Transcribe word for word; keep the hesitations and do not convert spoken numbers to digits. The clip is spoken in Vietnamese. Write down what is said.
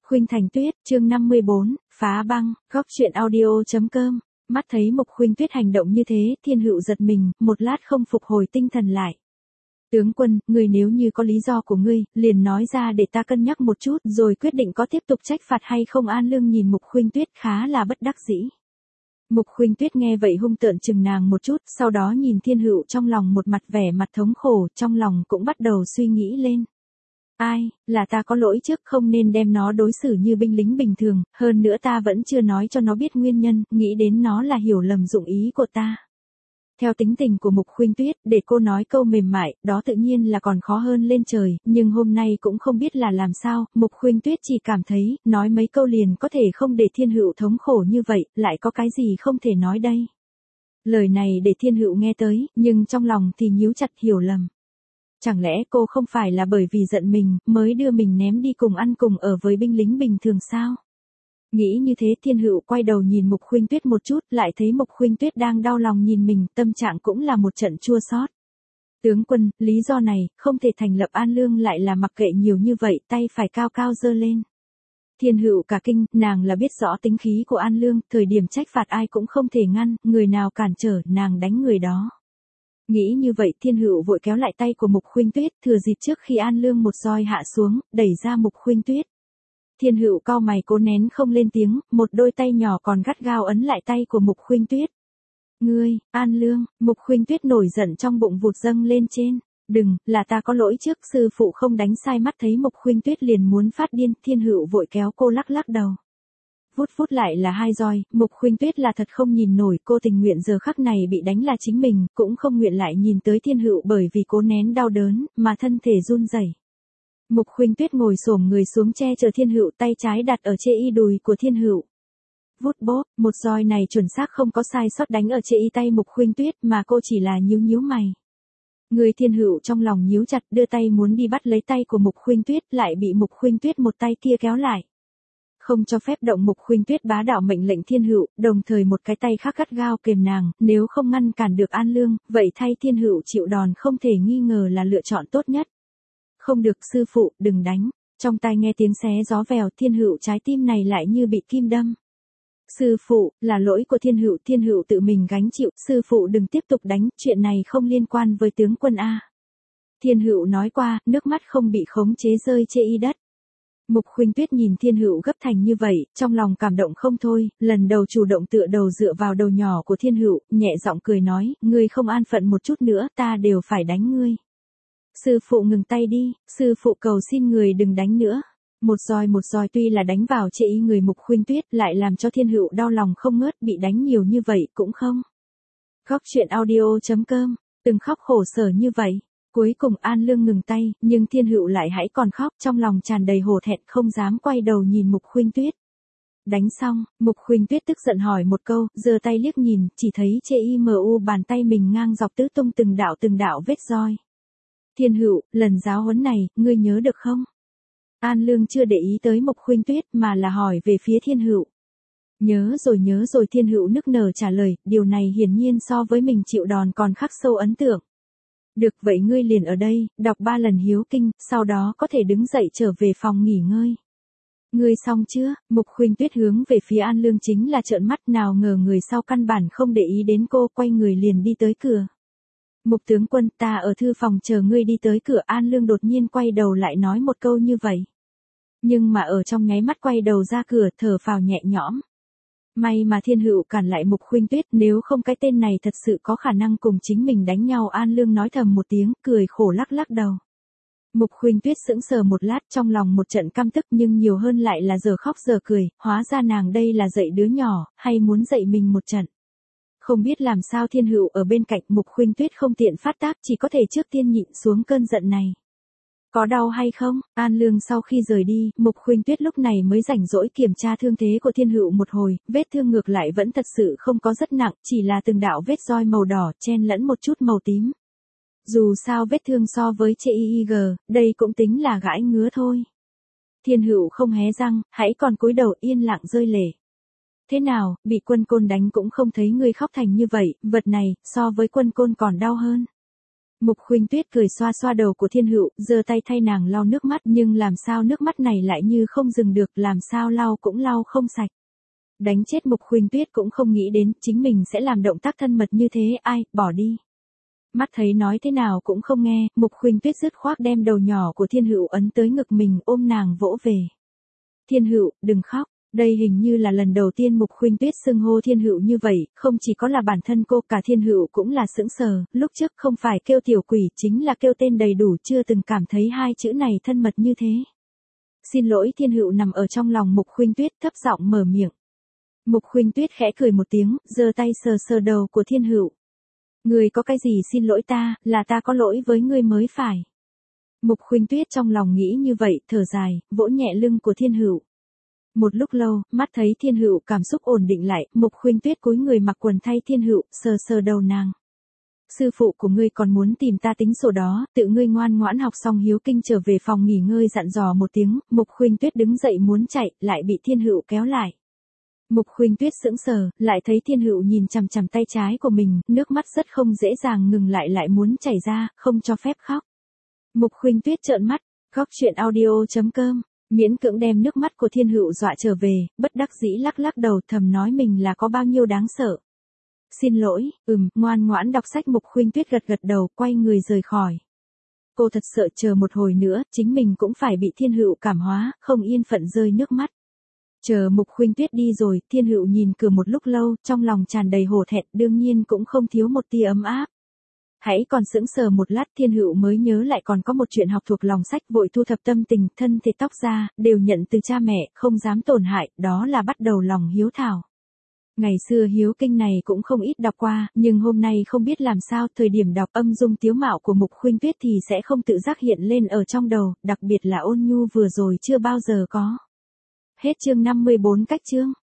Khuynh Thành Tuyết, chương năm mươi bốn, phá băng, góc truyện audio chấm com. Mắt thấy Mục Khuynh Tuyết hành động như thế, Thiên Hựu giật mình, một lát không phục hồi tinh thần lại. Tướng quân, ngươi nếu như có lý do của ngươi, liền nói ra để ta cân nhắc một chút, rồi quyết định có tiếp tục trách phạt hay không. An Lương nhìn Mục Khuynh Tuyết khá là bất đắc dĩ. Mục Khuynh Tuyết nghe vậy hung tợn chừng nàng một chút, sau đó nhìn Thiên Hựu trong lòng một mặt vẻ mặt thống khổ, trong lòng cũng bắt đầu suy nghĩ lên. Ai, là ta có lỗi trước, không nên đem nó đối xử như binh lính bình thường, hơn nữa ta vẫn chưa nói cho nó biết nguyên nhân, nghĩ đến nó là hiểu lầm dụng ý của ta. Theo tính tình của Mục Khuynh Tuyết, để cô nói câu mềm mại, đó tự nhiên là còn khó hơn lên trời, nhưng hôm nay cũng không biết là làm sao, Mục Khuynh Tuyết chỉ cảm thấy, nói mấy câu liền có thể không để Thiên Hựu thống khổ như vậy, lại có cái gì không thể nói đây. Lời này để Thiên Hựu nghe tới, nhưng trong lòng thì nhíu chặt hiểu lầm. Chẳng lẽ cô không phải là bởi vì giận mình, mới đưa mình ném đi cùng ăn cùng ở với binh lính bình thường sao? Nghĩ như thế Thiên Hựu quay đầu nhìn Mục Khuynh Tuyết một chút, lại thấy Mục Khuynh Tuyết đang đau lòng nhìn mình, tâm trạng cũng là một trận chua xót. Tướng quân, lý do này, không thể thành lập. An Lương lại là mặc kệ nhiều như vậy, tay phải cao cao giơ lên. Thiên Hựu cả kinh, nàng là biết rõ tính khí của An Lương, thời điểm trách phạt ai cũng không thể ngăn, người nào cản trở, nàng đánh người đó. Nghĩ như vậy Thiên Hựu vội kéo lại tay của Mục Khuynh Tuyết, thừa dịp trước khi An Lương một roi hạ xuống, đẩy ra Mục Khuynh Tuyết. Thiên Hựu cau mày cố nén không lên tiếng, một đôi tay nhỏ còn gắt gao ấn lại tay của Mục Khuynh Tuyết. Ngươi, An Lương, Mục Khuynh Tuyết nổi giận trong bụng vụt dâng lên trên. Đừng, là ta có lỗi trước, sư phụ không đánh sai. Mắt thấy Mục Khuynh Tuyết liền muốn phát điên, Thiên Hựu vội kéo cô lắc lắc đầu. Vút vút lại là hai roi, Mục Khuynh Tuyết là thật không nhìn nổi, cô tình nguyện giờ khắc này bị đánh là chính mình, cũng không nguyện lại nhìn tới Thiên Hựu bởi vì cố nén đau đớn, mà thân thể run rẩy. Mục Khuynh Tuyết ngồi xổm người xuống che chở Thiên Hựu, tay trái đặt ở trên y đùi của Thiên Hựu. Vút bốp, một roi này chuẩn xác không có sai sót đánh ở trên y tay Mục Khuynh Tuyết, mà cô chỉ là nhíu nhíu mày. Người Thiên Hựu trong lòng nhíu chặt, đưa tay muốn đi bắt lấy tay của Mục Khuynh Tuyết, lại bị Mục Khuynh Tuyết một tay kia kéo lại. Không cho phép động. Mục Khuynh Tuyết bá đạo mệnh lệnh Thiên Hựu, đồng thời một cái tay khác gắt gao kềm nàng, nếu không ngăn cản được An Lương, vậy thay Thiên Hựu chịu đòn không thể nghi ngờ là lựa chọn tốt nhất. Không được, sư phụ, đừng đánh. Trong tai nghe tiếng xé gió vèo, Thiên Hựu trái tim này lại như bị kim đâm. Sư phụ, là lỗi của Thiên Hựu, Thiên Hựu tự mình gánh chịu, sư phụ đừng tiếp tục đánh, chuyện này không liên quan với tướng quân a. Thiên Hựu nói qua, nước mắt không bị khống chế rơi trên y đất. Mục Khuynh Tuyết nhìn Thiên Hựu gấp thành như vậy, trong lòng cảm động không thôi, lần đầu chủ động tựa đầu dựa vào đầu nhỏ của Thiên Hựu, nhẹ giọng cười nói, ngươi không an phận một chút nữa, ta đều phải đánh ngươi. Sư phụ ngừng tay đi, sư phụ cầu xin người đừng đánh nữa. Một roi một roi tuy là đánh vào trên y người Mục Khuynh Tuyết, lại làm cho Thiên Hựu đau lòng không ngớt, bị đánh nhiều như vậy cũng không. Góc truyện audio chấm com, từng khóc khổ sở như vậy. Cuối cùng An Lương ngừng tay, nhưng Thiên Hựu lại hãy còn khóc, trong lòng tràn đầy hổ thẹn, không dám quay đầu nhìn Mục Khuynh Tuyết. Đánh xong, Mục Khuynh Tuyết tức giận hỏi một câu, giơ tay liếc nhìn, chỉ thấy trên y mu bàn tay mình ngang dọc tứ tung từng đạo từng đạo vết roi. Thiên Hựu, lần giáo huấn này, ngươi nhớ được không? An Lương chưa để ý tới Mục Khuynh Tuyết mà là hỏi về phía Thiên Hựu. Nhớ rồi nhớ rồi, Thiên Hựu nức nở trả lời, điều này hiển nhiên so với mình chịu đòn còn khắc sâu ấn tượng. Được, vậy ngươi liền ở đây, đọc ba lần hiếu kinh, sau đó có thể đứng dậy trở về phòng nghỉ ngơi. Ngươi xong chưa? Mục Khuynh Tuyết hướng về phía An Lương chính là trợn mắt, nào ngờ người sau căn bản không để ý đến cô, quay người liền đi tới cửa. Mục tướng quân, ta ở thư phòng chờ ngươi đi tới cửa. An Lương đột nhiên quay đầu lại nói một câu như vậy. Nhưng mà ở trong nháy mắt quay đầu ra cửa, thở phào nhẹ nhõm. May mà Thiên Hựu cản lại Mục Khuynh Tuyết, nếu không cái tên này thật sự có khả năng cùng chính mình đánh nhau. An Lương nói thầm một tiếng, cười khổ lắc lắc đầu. Mục Khuynh Tuyết sững sờ một lát, trong lòng một trận căm tức, nhưng nhiều hơn lại là giờ khóc giờ cười, hóa ra nàng đây là dạy đứa nhỏ, hay muốn dạy mình một trận. Không biết làm sao Thiên Hựu ở bên cạnh, Mục Khuynh Tuyết không tiện phát tác, chỉ có thể trước tiên nhịn xuống cơn giận này. Có đau hay không? An Lương sau khi rời đi, Mục Khuynh Tuyết lúc này mới rảnh rỗi kiểm tra thương thế của Thiên Hựu một hồi, vết thương ngược lại vẫn thật sự không có rất nặng, chỉ là từng đạo vết roi màu đỏ chen lẫn một chút màu tím. Dù sao vết thương so với chê i i giê, đây cũng tính là gãi ngứa thôi. Thiên Hựu không hé răng, hãy còn cúi đầu yên lặng rơi lệ. Thế nào, bị Quân Côn đánh cũng không thấy ngươi khóc thành như vậy, vật này, so với Quân Côn còn đau hơn. Mục Khuynh Tuyết cười xoa xoa đầu của Thiên Hựu, giơ tay thay nàng lau nước mắt, nhưng làm sao nước mắt này lại như không dừng được, làm sao lau cũng lau không sạch. Đánh chết Mục Khuynh Tuyết cũng không nghĩ đến chính mình sẽ làm động tác thân mật như thế, ai, bỏ đi. Mắt thấy nói thế nào cũng không nghe, Mục Khuynh Tuyết dứt khoát đem đầu nhỏ của Thiên Hựu ấn tới ngực mình, ôm nàng vỗ về. Thiên Hựu, đừng khóc. Đây hình như là lần đầu tiên Mục Khuynh Tuyết xưng hô Thiên Hựu như vậy, không chỉ có là bản thân cô, cả Thiên Hựu cũng là sững sờ, lúc trước không phải kêu tiểu quỷ, chính là kêu tên đầy đủ, chưa từng cảm thấy hai chữ này thân mật như thế. Xin lỗi. Thiên Hựu nằm ở trong lòng Mục Khuynh Tuyết, thấp giọng mở miệng. Mục Khuynh Tuyết khẽ cười một tiếng, giơ tay sờ sờ đầu của Thiên Hựu. Ngươi có cái gì xin lỗi ta, là ta có lỗi với ngươi mới phải. Mục Khuynh Tuyết trong lòng nghĩ như vậy, thở dài, vỗ nhẹ lưng của Thiên Hựu. Một lúc lâu, mắt thấy Thiên Hựu cảm xúc ổn định lại, Mục Khuynh Tuyết cúi người mặc quần thay Thiên Hựu, sờ sờ đầu nàng. Sư phụ của ngươi còn muốn tìm ta tính sổ đó, tự ngươi ngoan ngoãn học xong hiếu kinh trở về phòng nghỉ ngơi dặn dò một tiếng. Mục Khuynh Tuyết đứng dậy muốn chạy, lại bị Thiên Hựu kéo lại. Mục Khuynh Tuyết sững sờ, lại thấy Thiên Hựu nhìn chằm chằm tay trái của mình, nước mắt rất không dễ dàng ngừng lại lại muốn chảy ra, không cho phép khóc. Mục Khuynh Tuyết trợn mắt, Góc Chuyện Audio chấm com, miễn cưỡng đem nước mắt của Thiên Hựu dọa trở về, bất đắc dĩ lắc lắc đầu, thầm nói mình là có bao nhiêu đáng sợ. Xin lỗi, ừm, ngoan ngoãn đọc sách. Mục Khuynh Tuyết gật gật đầu, quay người rời khỏi. Cô thật sợ chờ một hồi nữa, chính mình cũng phải bị Thiên Hựu cảm hóa, không yên phận rơi nước mắt. Chờ Mục Khuynh Tuyết đi rồi, Thiên Hựu nhìn cửa một lúc lâu, trong lòng tràn đầy hổ thẹn, đương nhiên cũng không thiếu một tia ấm áp. Hãy còn sững sờ một lát, Thiên Hựu mới nhớ lại còn có một chuyện học thuộc lòng sách, vội thu thập tâm tình, thân thể tóc da, đều nhận từ cha mẹ, không dám tổn hại, đó là bắt đầu lòng hiếu thảo. Ngày xưa hiếu kinh này cũng không ít đọc qua, nhưng hôm nay không biết làm sao, thời điểm đọc âm dung tiếu mạo của Mục Khuynh Tuyết thì sẽ không tự giác hiện lên ở trong đầu, đặc biệt là ôn nhu vừa rồi chưa bao giờ có. Hết chương năm mươi bốn cách chương.